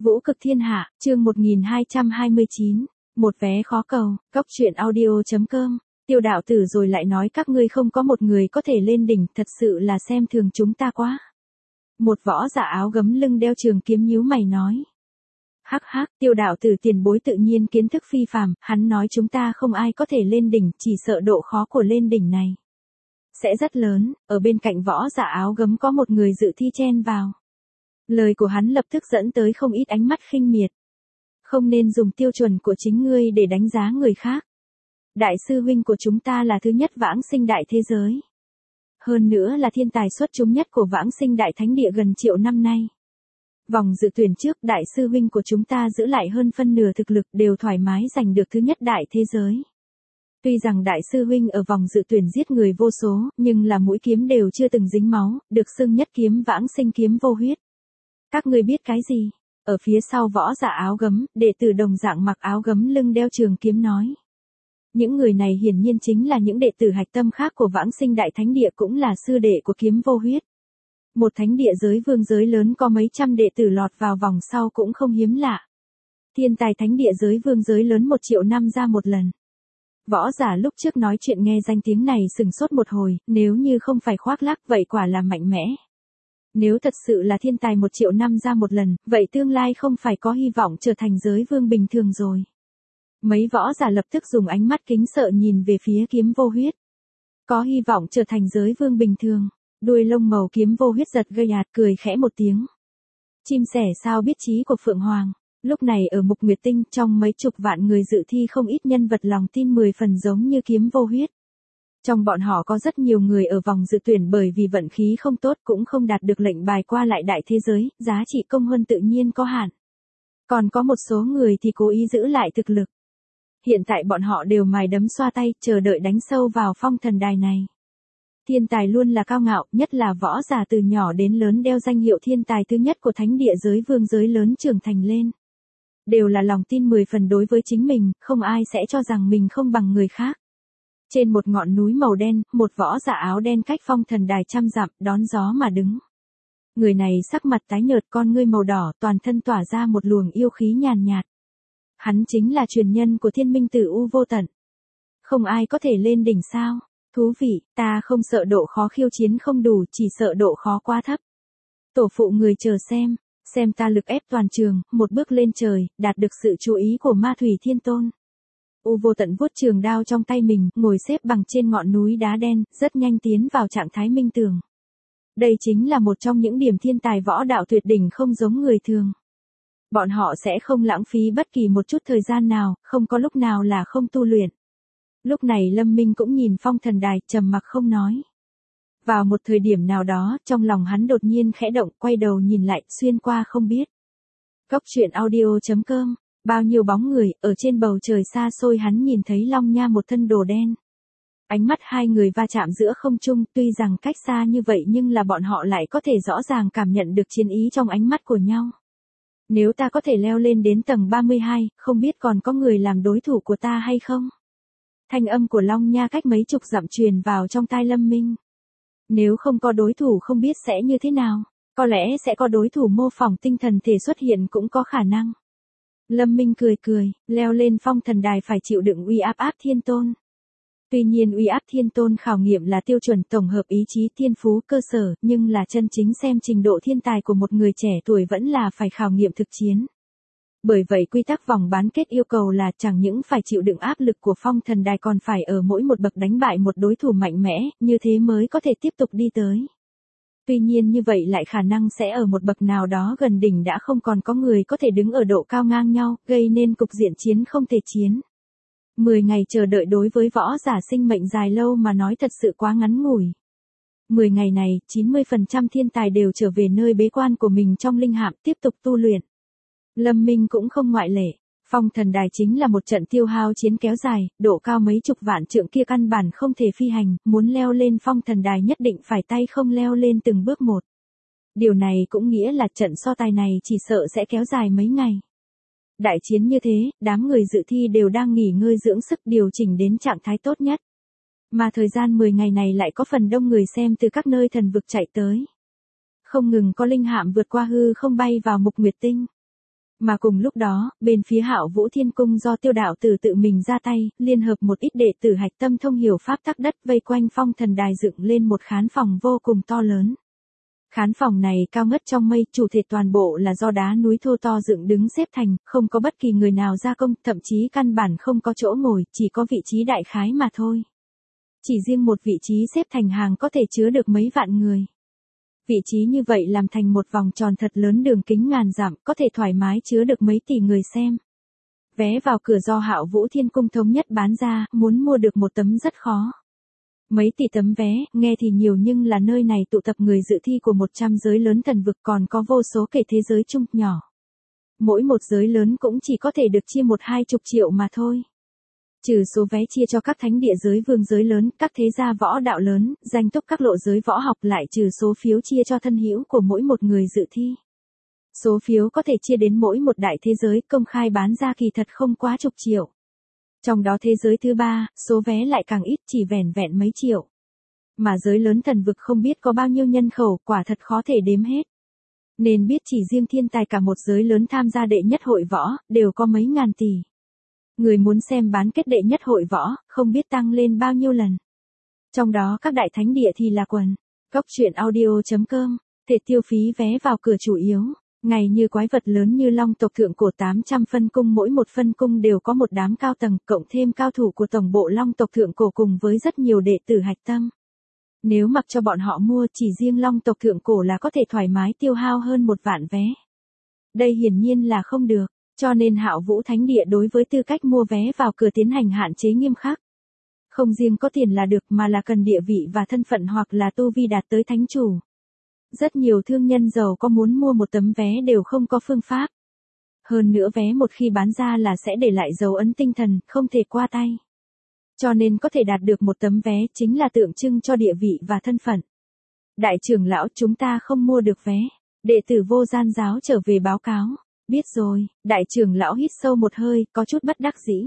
Vũ cực thiên hạ, chương 1229, một vé khó cầu, cóc truyện audio.com, Tiêu đạo tử rồi lại nói các ngươi không có một người có thể lên đỉnh, thật sự là xem thường chúng ta quá. Một võ giả áo gấm lưng đeo trường kiếm nhíu mày nói. Hắc hắc, Tiêu đạo tử tiền bối tự nhiên kiến thức phi phàm, hắn nói chúng ta không ai có thể lên đỉnh, chỉ sợ độ khó của lên đỉnh này sẽ rất lớn. Ở bên cạnh võ giả áo gấm có một người dự thi chen vào. Lời của hắn lập tức dẫn tới không ít ánh mắt khinh miệt. Không nên dùng tiêu chuẩn của chính ngươi để đánh giá người khác. Đại sư huynh của chúng ta là thứ nhất vãng sinh đại thế giới. Hơn nữa là thiên tài xuất chúng nhất của vãng sinh đại thánh địa gần triệu năm nay. Vòng dự tuyển trước đại sư huynh của chúng ta giữ lại hơn phân nửa thực lực đều thoải mái giành được thứ nhất đại thế giới. Tuy rằng đại sư huynh ở vòng dự tuyển giết người vô số, nhưng là mũi kiếm đều chưa từng dính máu, được xưng nhất kiếm vãng sinh kiếm vô huyết. Các ngươi biết cái gì? Ở phía sau võ giả áo gấm, đệ tử đồng dạng mặc áo gấm lưng đeo trường kiếm nói. Những người này hiển nhiên chính là những đệ tử hạch tâm khác của vãng sinh đại thánh địa, cũng là sư đệ của kiếm vô huyết. Một thánh địa giới vương giới lớn có mấy trăm đệ tử lọt vào vòng sau cũng không hiếm lạ. Thiên tài thánh địa giới vương giới lớn 1 triệu năm ra một lần. Võ giả lúc trước nói chuyện nghe danh tiếng này sừng sốt một hồi, nếu như không phải khoác lác vậy quả là mạnh mẽ. Nếu thật sự là thiên tài 1 triệu năm ra một lần, vậy tương lai không phải có hy vọng trở thành giới vương bình thường rồi. Mấy võ giả lập tức dùng ánh mắt kính sợ nhìn về phía kiếm vô huyết. Có hy vọng trở thành giới vương bình thường. Đuôi lông màu kiếm vô huyết giật gây ạt cười khẽ một tiếng. Chim sẻ sao biết chí của Phượng Hoàng. Lúc này ở Mục Nguyệt Tinh trong mấy chục vạn người dự thi không ít nhân vật lòng tin 10 phần giống như kiếm vô huyết. Trong bọn họ có rất nhiều người ở vòng dự tuyển bởi vì vận khí không tốt cũng không đạt được lệnh bài qua lại đại thế giới, giá trị công hơn tự nhiên có hạn. Còn có một số người thì cố ý giữ lại thực lực. Hiện tại bọn họ đều mài đấm xoa tay, chờ đợi đánh sâu vào phong thần đài này. Thiên tài luôn là cao ngạo, nhất là võ giả từ nhỏ đến lớn đeo danh hiệu thiên tài thứ nhất của thánh địa giới vương giới lớn trưởng thành lên. Đều là lòng tin 10 phần đối với chính mình, không ai sẽ cho rằng mình không bằng người khác. Trên một ngọn núi màu đen, một võ giả áo đen cách phong thần đài trăm dặm, đón gió mà đứng. Người này sắc mặt tái nhợt, con ngươi màu đỏ, toàn thân tỏa ra một luồng yêu khí nhàn nhạt. Hắn chính là truyền nhân của Thiên Minh Tử U Vô Tận. Không ai có thể lên đỉnh sao? Thú vị, ta không sợ độ khó khiêu chiến không đủ, chỉ sợ độ khó quá thấp. Tổ phụ người chờ xem ta lực ép toàn trường, một bước lên trời, đạt được sự chú ý của Ma Thủy Thiên Tôn. U Vô Tận vuốt trường đao trong tay mình, ngồi xếp bằng trên ngọn núi đá đen, rất nhanh tiến vào trạng thái minh tường. Đây chính là một trong những điểm thiên tài võ đạo tuyệt đỉnh không giống người thường. Bọn họ sẽ không lãng phí bất kỳ một chút thời gian nào, không có lúc nào là không tu luyện. Lúc này Lâm Minh cũng nhìn phong thần đài, trầm mặc không nói. Vào một thời điểm nào đó, trong lòng hắn đột nhiên khẽ động, quay đầu nhìn lại, xuyên qua không biết. Cóc truyện audio.com, bao nhiêu bóng người, ở trên bầu trời xa xôi hắn nhìn thấy Long Nha một thân đồ đen. Ánh mắt hai người va chạm giữa không trung, tuy rằng cách xa như vậy nhưng là bọn họ lại có thể rõ ràng cảm nhận được chiến ý trong ánh mắt của nhau. Nếu ta có thể leo lên đến tầng 32, không biết còn có người làm đối thủ của ta hay không? Thanh âm của Long Nha cách mấy chục dặm truyền vào trong tai Lâm Minh. Nếu không có đối thủ không biết sẽ như thế nào, có lẽ sẽ có đối thủ mô phỏng tinh thần thể xuất hiện cũng có khả năng. Lâm Minh cười, leo lên phong thần đài phải chịu đựng uy áp thiên tôn. Tuy nhiên uy áp thiên tôn khảo nghiệm là tiêu chuẩn tổng hợp ý chí thiên phú cơ sở, nhưng là chân chính xem trình độ thiên tài của một người trẻ tuổi vẫn là phải khảo nghiệm thực chiến. Bởi vậy quy tắc vòng bán kết yêu cầu là chẳng những phải chịu đựng áp lực của phong thần đài còn phải ở mỗi một bậc đánh bại một đối thủ mạnh mẽ, như thế mới có thể tiếp tục đi tới. Tuy nhiên như vậy lại khả năng sẽ ở một bậc nào đó gần đỉnh đã không còn có người có thể đứng ở độ cao ngang nhau, gây nên cục diện chiến không thể chiến. 10 ngày chờ đợi đối với võ giả sinh mệnh dài lâu mà nói thật sự quá ngắn ngủi. 10 ngày này, 90% thiên tài đều trở về nơi bế quan của mình trong linh hạm tiếp tục tu luyện. Lâm Minh cũng không ngoại lệ. Phong thần đài chính là một trận tiêu hao chiến kéo dài, độ cao mấy chục vạn trượng kia căn bản không thể phi hành, muốn leo lên phong thần đài nhất định phải tay không leo lên từng bước một. Điều này cũng nghĩa là trận so tài này chỉ sợ sẽ kéo dài mấy ngày. Đại chiến như thế, đám người dự thi đều đang nghỉ ngơi dưỡng sức điều chỉnh đến trạng thái tốt nhất. Mà thời gian 10 ngày này lại có phần đông người xem từ các nơi thần vực chạy tới. Không ngừng có linh hạm vượt qua hư không bay vào Mục Nguyệt Tinh. Mà cùng lúc đó, bên phía Hạo Vũ Thiên Cung do Tiêu đạo tử tự mình ra tay, liên hợp một ít đệ tử hạch tâm thông hiểu pháp tắc đất vây quanh phong thần đài dựng lên một khán phòng vô cùng to lớn. Khán phòng này cao ngất trong mây, chủ thể toàn bộ là do đá núi thô to dựng đứng xếp thành, không có bất kỳ người nào gia công, thậm chí căn bản không có chỗ ngồi, chỉ có vị trí đại khái mà thôi. Chỉ riêng một vị trí xếp thành hàng có thể chứa được mấy vạn người. Vị trí như vậy làm thành một vòng tròn thật lớn đường kính ngàn dặm, có thể thoải mái chứa được mấy tỷ người xem. Vé vào cửa do Hạo Vũ Thiên Cung thống nhất bán ra, muốn mua được một tấm rất khó. Mấy tỷ tấm vé, nghe thì nhiều nhưng là nơi này tụ tập người dự thi của 100 giới lớn thần vực, còn có vô số kể thế giới chung nhỏ. Mỗi một giới lớn cũng chỉ có thể được chia 1-20 triệu mà thôi. Trừ số vé chia cho các thánh địa giới vương giới lớn, các thế gia võ đạo lớn, danh túc các lộ giới võ học, lại trừ số phiếu chia cho thân hữu của mỗi một người dự thi. Số phiếu có thể chia đến mỗi một đại thế giới, công khai bán ra kỳ thật không quá chục triệu. Trong đó thế giới thứ 3, số vé lại càng ít, chỉ vẻn vẹn mấy triệu. Mà giới lớn thần vực không biết có bao nhiêu nhân khẩu, quả thật khó thể đếm hết. Nên biết chỉ riêng thiên tài cả một giới lớn tham gia đệ nhất hội võ, đều có mấy ngàn tỷ. Người muốn xem bán kết đệ nhất hội võ, không biết tăng lên bao nhiêu lần. Trong đó các đại thánh địa thì là quần. Cốc.audio.com, thể tiêu phí vé vào cửa chủ yếu. Ngày như quái vật lớn như Long tộc thượng cổ 800 phân cung, mỗi một phân cung đều có một đám cao tầng, cộng thêm cao thủ của tổng bộ Long tộc thượng cổ cùng với rất nhiều đệ tử hạch tâm. Nếu mặc cho bọn họ mua, chỉ riêng Long tộc thượng cổ là có thể thoải mái tiêu hao hơn 1 vạn vé. Đây hiển nhiên là không được, cho nên Hạo Vũ Thánh Địa đối với tư cách mua vé vào cửa tiến hành hạn chế nghiêm khắc. Không riêng có tiền là được mà là cần địa vị và thân phận hoặc là tu vi đạt tới thánh chủ. Rất nhiều thương nhân giàu có muốn mua một tấm vé đều không có phương pháp. Hơn nữa vé một khi bán ra là sẽ để lại dấu ấn tinh thần, không thể qua tay. Cho nên có thể đạt được một tấm vé chính là tượng trưng cho địa vị và thân phận. Đại trưởng lão, chúng ta không mua được vé. Đệ tử Vô Gian giáo trở về báo cáo. Biết rồi, đại trưởng lão hít sâu một hơi, có chút bất đắc dĩ.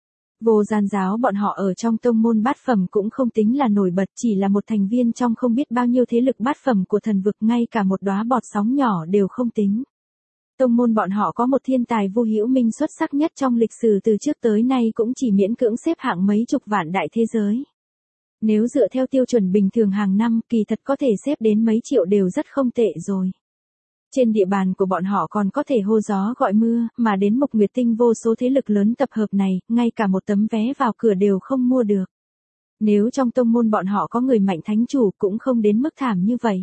Vô Gian giáo bọn họ ở trong tông môn bát phẩm cũng không tính là nổi bật, chỉ là một thành viên trong không biết bao nhiêu thế lực bát phẩm của thần vực, ngay cả một đóa bọt sóng nhỏ đều không tính. Tông môn bọn họ có một thiên tài Vu Hữu Minh xuất sắc nhất trong lịch sử từ trước tới nay, cũng chỉ miễn cưỡng xếp hạng mấy chục vạn đại thế giới. Nếu dựa theo tiêu chuẩn bình thường hàng năm, kỳ thật có thể xếp đến mấy triệu đều rất không tệ rồi. Trên địa bàn của bọn họ còn có thể hô gió gọi mưa, mà đến Mộc Nguyệt Tinh vô số thế lực lớn tập hợp này, ngay cả một tấm vé vào cửa đều không mua được. Nếu trong tông môn bọn họ có người mạnh thánh chủ cũng không đến mức thảm như vậy.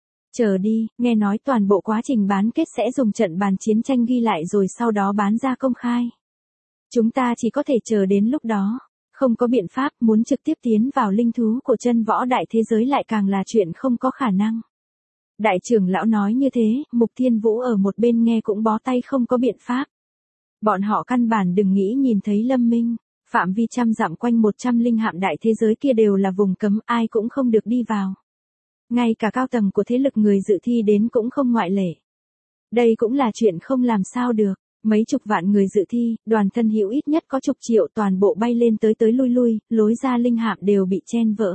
Chờ đi, nghe nói toàn bộ quá trình bán kết sẽ dùng trận bàn chiến tranh ghi lại rồi sau đó bán ra công khai. Chúng ta chỉ có thể chờ đến lúc đó. Không có biện pháp, muốn trực tiếp tiến vào linh thú của chân võ đại thế giới lại càng là chuyện không có khả năng. Đại trưởng lão nói như thế, Mục Thiên Vũ ở một bên nghe cũng bó tay, không có biện pháp. Bọn họ căn bản đừng nghĩ nhìn thấy Lâm Minh, phạm vi trăm dặm quanh 100 linh hạm đại thế giới kia đều là vùng cấm, ai cũng không được đi vào. Ngay cả cao tầng của thế lực người dự thi đến cũng không ngoại lệ. Đây cũng là chuyện không làm sao được, mấy chục vạn người dự thi, đoàn thân hữu ít nhất có chục triệu, toàn bộ bay lên tới lui, lối ra linh hạm đều bị chen vỡ.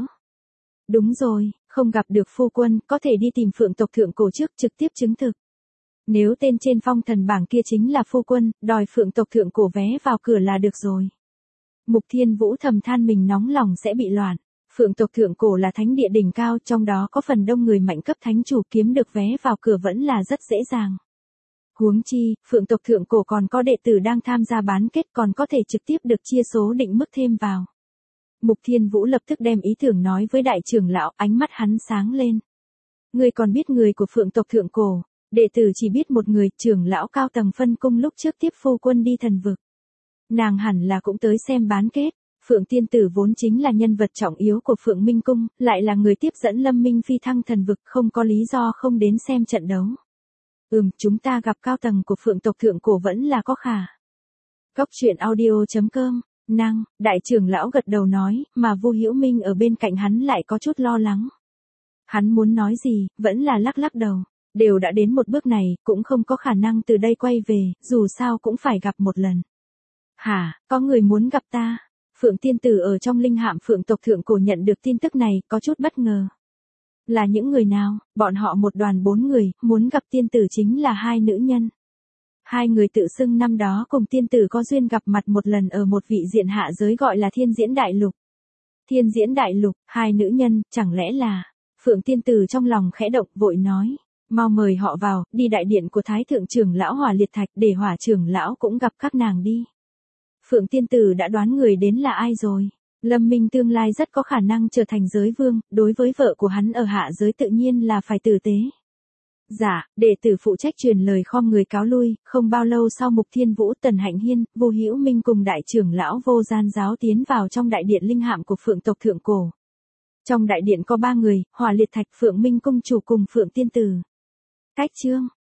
Đúng rồi, không gặp được phu quân, có thể đi tìm Phượng tộc thượng cổ trước, trực tiếp chứng thực. Nếu tên trên phong thần bảng kia chính là phu quân, đòi Phượng tộc thượng cổ vé vào cửa là được rồi. Mục Thiên Vũ thầm than mình nóng lòng sẽ bị loạn. Phượng tộc thượng cổ là thánh địa đỉnh cao, trong đó có phần đông người mạnh cấp thánh chủ, kiếm được vé vào cửa vẫn là rất dễ dàng. Huống chi, Phượng tộc thượng cổ còn có đệ tử đang tham gia bán kết, còn có thể trực tiếp được chia số định mức thêm vào. Mục Thiên Vũ lập tức đem ý tưởng nói với đại trưởng lão, ánh mắt hắn sáng lên. Người còn biết người của Phượng tộc thượng cổ, đệ tử chỉ biết một người, trưởng lão cao tầng phân cung lúc trước tiếp phu quân đi thần vực. Nàng hẳn là cũng tới xem bán kết. Phượng tiên tử vốn chính là nhân vật trọng yếu của Phượng Minh Cung, lại là người tiếp dẫn Lâm Minh phi thăng thần vực, không có lý do không đến xem trận đấu. Chúng ta gặp cao tầng của Phượng tộc thượng cổ vẫn là có khả. Cốc.audio.com, đại trưởng lão gật đầu nói, mà Vu Hữu Minh ở bên cạnh hắn lại có chút lo lắng. Hắn muốn nói gì, vẫn là lắc lắc đầu. Đều đã đến một bước này, cũng không có khả năng từ đây quay về, dù sao cũng phải gặp một lần. Hả, có người muốn gặp ta? Phượng tiên tử ở trong linh hạm Phượng tộc thượng cổ nhận được tin tức này, có chút bất ngờ. Là những người nào? Bọn họ một đoàn 4 người, muốn gặp tiên tử chính là 2 nữ nhân. Hai người tự xưng năm đó cùng tiên tử có duyên gặp mặt một lần ở một vị diện hạ giới gọi là Thiên Diễn Đại Lục. Thiên Diễn Đại Lục, hai nữ nhân, chẳng lẽ là... Phượng tiên tử trong lòng khẽ động vội nói. Mau mời họ vào, đi đại điện của Thái Thượng trưởng lão Hỏa Liệt Thạch để Hỏa trưởng lão cũng gặp các nàng đi. Phượng tiên tử đã đoán người đến là ai rồi. Lâm Minh tương lai rất có khả năng trở thành giới vương, đối với vợ của hắn ở hạ giới tự nhiên là phải tử tế. Dạ, đệ tử phụ trách truyền lời khom người cáo lui, không bao lâu sau Mục Thiên Vũ, Tần Hạnh Hiên, Vô Hữu Minh cùng đại trưởng lão Vô Gian giáo tiến vào trong đại điện linh hạm của Phượng tộc thượng cổ. Trong đại điện có 3 người, Hỏa Liệt Thạch, Phượng Minh cung chủ cùng Phượng tiên tử. Cách chương